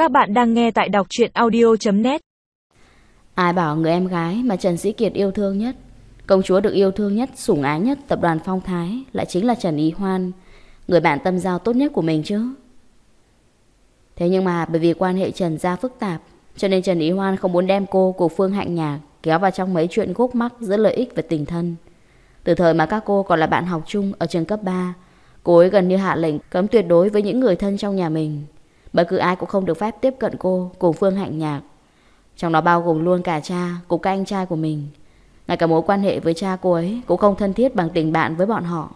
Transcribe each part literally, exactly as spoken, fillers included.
Các bạn đang nghe tại đọc truyện audio chấm net. Ai bảo người em gái mà Trần Sĩ Kiệt yêu thương nhất, công chúa được yêu thương nhất, sủng ái nhất tập đoàn Phong Thái lại chính là Trần Ý Hoan, người bạn tâm giao tốt nhất của mình chứ. Thế nhưng mà bởi vì quan hệ Trần gia phức tạp, cho nên Trần Ý Hoan không muốn đem cô của Phương Hạnh Nhạc kéo vào trong mấy chuyện khúc mắc giữa lợi ích và tình thân. Từ thời mà các cô còn là bạn học chung ở trường cấp ba, cô ấy gần như hạ lệnh cấm tuyệt đối với những người thân trong nhà mình. Bất cứ ai cũng không được phép tiếp cận cô cùng Phương Hạnh Nhạc, trong đó bao gồm luôn cả cha cùng các anh trai của mình. Ngay cả mối quan hệ với cha cô ấy cũng không thân thiết bằng tình bạn với bọn họ.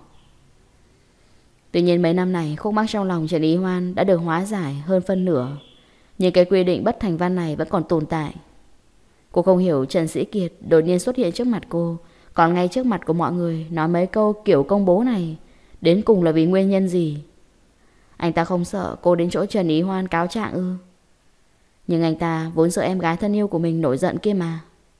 Tuy nhiên mấy năm này khúc mắc trong lòng Trần Ý Hoan đã được hóa giải hơn phân nửa, nhưng cái quy định bất thành văn này vẫn còn tồn tại. Cô không hiểu Trần Sĩ Kiệt đột nhiên xuất hiện trước mặt cô, còn ngay trước mặt của mọi người nói mấy câu kiểu công bố này, đến cùng là vì nguyên nhân gì? Anh ta không sợ cô đến chỗ Trần Ý Hoan cáo trạng ư? Nhưng anh ta vốn sợ em gái thân yêu của mình nổi giận kia mà.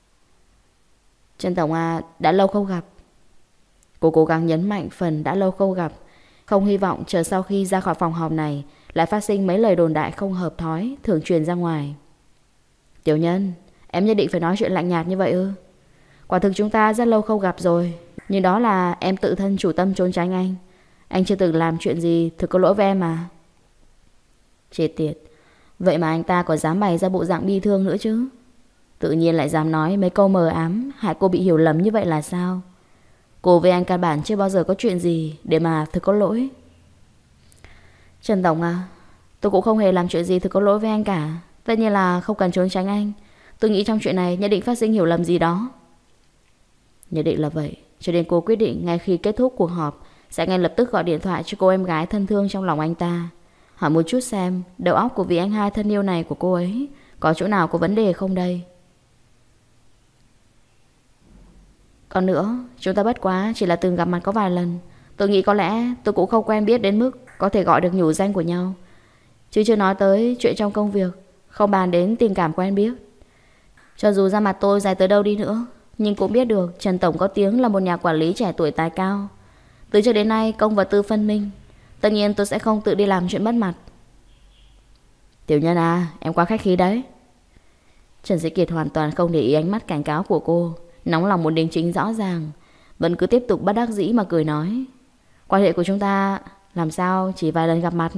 Trần Tổng à, đã lâu không gặp. Cô cố gắng nhấn mạnh phần đã lâu không gặp, không hy vọng chờ sau khi ra khỏi phòng họp này lại phát sinh mấy lời đồn đại không hợp thói thường truyền ra ngoài. Tiểu Nhân, em nhất định phải nói chuyện lạnh nhạt như vậy ư? Quả thực chúng ta rất lâu không gặp rồi, nhưng đó là em tự thân chủ tâm trốn tránh anh. Anh chưa từng làm chuyện gì thực có lỗi với em mà. Chết tiệt, vậy mà anh ta còn dám bày ra bộ dạng bi thương nữa chứ. Tự nhiên lại dám nói mấy câu mờ ám hại cô bị hiểu lầm như vậy là sao? Cô với anh căn bản chưa bao giờ có chuyện gì để mà thực có lỗi. Trần Tổng à, tôi cũng không hề làm chuyện gì thực có lỗi với anh cả. Tất nhiên là không cần trốn tránh anh. Tôi nghĩ trong chuyện này nhất định phát sinh hiểu lầm gì đó. Nhất định là vậy, cho nên cô quyết định ngay khi kết thúc cuộc họp sẽ ngay lập tức gọi điện thoại cho cô em gái thân thương trong lòng anh ta, hỏi một chút xem đầu óc của vị anh hai thân yêu này của cô ấy có chỗ nào có vấn đề không đây. Còn nữa, chúng ta bất quá chỉ là từng gặp mặt có vài lần. Tôi nghĩ có lẽ tôi cũng không quen biết đến mức có thể gọi được nhủ danh của nhau, chứ chưa nói tới chuyện trong công việc, không bàn đến tình cảm quen biết. Cho dù da mặt tôi dài tới đâu đi nữa, nhưng cũng biết được Trần Tổng có tiếng là một nhà quản lý trẻ tuổi tài cao. Từ trước đến nay công và tư phân minh, tất nhiên tôi sẽ không tự đi làm chuyện mất mặt. Tiểu Nhân à, em quá khách khí đấy. Trần Sĩ Kiệt hoàn toàn không để ý ánh mắt cảnh cáo của cô, nóng lòng muốn đính chính rõ ràng, vẫn cứ tiếp tục bất đắc dĩ mà cười nói. Quan hệ của chúng ta làm sao chỉ vài lần gặp mặt?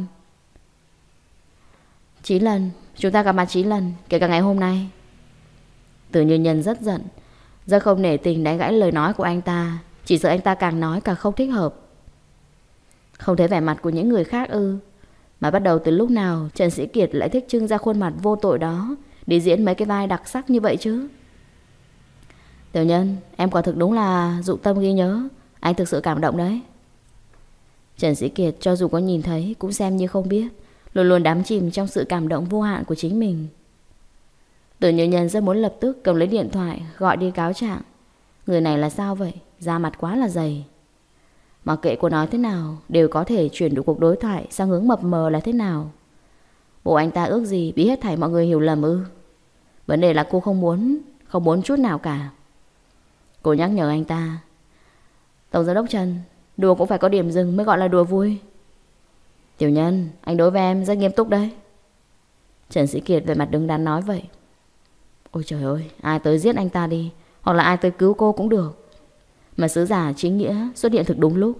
Chín lần, chúng ta gặp mặt chín lần, kể cả ngày hôm nay. Từ Như Nhân rất giận, rất không nể tình đánh gãy lời nói của anh ta, chỉ sợ anh ta càng nói càng không thích hợp. Không thấy vẻ mặt của những người khác ư? Mà bắt đầu từ lúc nào Trần Sĩ Kiệt lại thích trưng ra khuôn mặt vô tội đó để diễn mấy cái vai đặc sắc như vậy chứ? Tiểu Nhân, em quả thực đúng là dụng tâm ghi nhớ. Anh thực sự cảm động đấy. Trần Sĩ Kiệt cho dù có nhìn thấy cũng xem như không biết, luôn luôn đắm chìm trong sự cảm động vô hạn của chính mình. Từ Như Nhân rất muốn lập tức cầm lấy điện thoại gọi đi cáo trạng. Người này là sao vậy? Da mặt quá là dày. Mặc kệ cô nói thế nào đều có thể chuyển được cuộc đối thoại sang hướng mập mờ là thế nào. Bộ anh ta ước gì bị hết thảy mọi người hiểu lầm ư? Vấn đề là cô không muốn, không muốn chút nào cả. Cô nhắc nhở anh ta. Tổng giám đốc Trần, đùa cũng phải có điểm dừng mới gọi là đùa vui. Tiểu Nhân, anh đối với em rất nghiêm túc đấy. Trần Sĩ Kiệt về mặt đứng đắn nói vậy. Ôi trời ơi, ai tới giết anh ta đi, hoặc là ai tới cứu cô cũng được. Mà sứ giả chính nghĩa xuất hiện thực đúng lúc.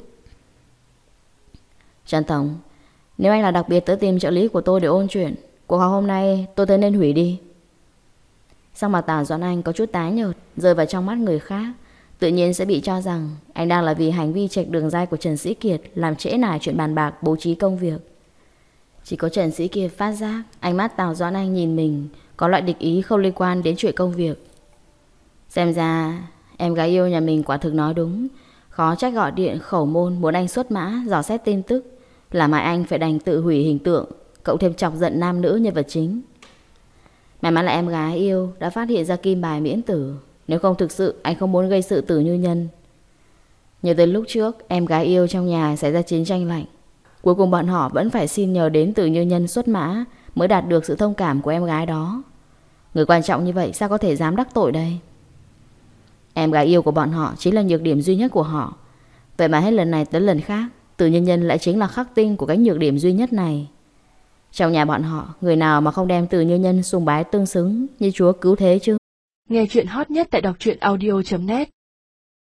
Trần Tổng, nếu anh là đặc biệt tới tìm trợ lý của tôi để ôn chuyện, cuộc họp hôm nay tôi thấy nên hủy đi. Sắc mặt Tào Doãn Anh có chút tái nhợt, rơi vào trong mắt người khác, tự nhiên sẽ bị cho rằng anh đang là vì hành vi chệch đường ray của Trần Sĩ Kiệt làm trễ nải chuyện bàn bạc bố trí công việc. Chỉ có Trần Sĩ Kiệt phát giác ánh mắt Tào Doãn Anh nhìn mình có loại địch ý không liên quan đến chuyện công việc. Xem ra em gái yêu nhà mình quả thực nói đúng, khó trách gọi điện khẩu môn muốn anh xuất mã dò xét tin tức, làm hại anh phải đành tự hủy hình tượng, cộng thêm chọc giận nam nữ nhân vật chính. May mắn là em gái yêu đã phát hiện ra kim bài miễn tử, nếu không thực sự anh không muốn gây sự Từ Như Nhân. Nhớ tới lúc trước em gái yêu trong nhà xảy ra chiến tranh lạnh, cuối cùng bọn họ vẫn phải xin nhờ đến Từ Như Nhân xuất mã mới đạt được sự thông cảm của em gái đó. Người quan trọng như vậy sao có thể dám đắc tội đây? Em gái yêu của bọn họ chính là nhược điểm duy nhất của họ. Vậy mà hết lần này tới lần khác Từ Như Nhân lại chính là khắc tinh của cái nhược điểm duy nhất này. Trong nhà bọn họ, người nào mà không đem Từ Như Nhân sùng bái tương xứng như chúa cứu thế chứ? Nghe chuyện hot nhất tại đọc truyện audio chấm net.